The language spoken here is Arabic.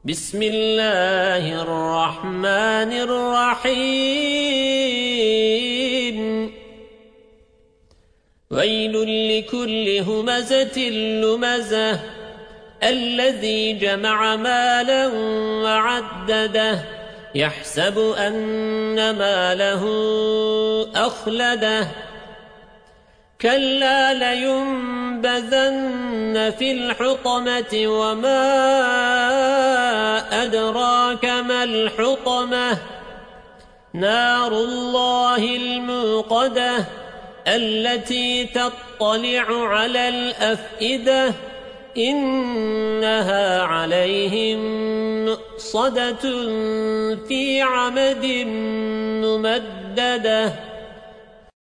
بسم الله الرحمن الرحيم ويل لكل همزة لمزة الذي جمع مالا وعدده يحسب أن ماله أخلده كلا لينبذن في الحطمة وما أدراك ما الحطمة نار الله الموقدة التي تطلع على الأفئدة إنها عليهم مؤصدة في عمد ممددة